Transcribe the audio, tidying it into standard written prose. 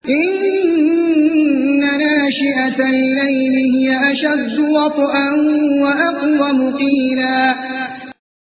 إن ناشئة الليل هي أشد وطئا وأقوم قيلا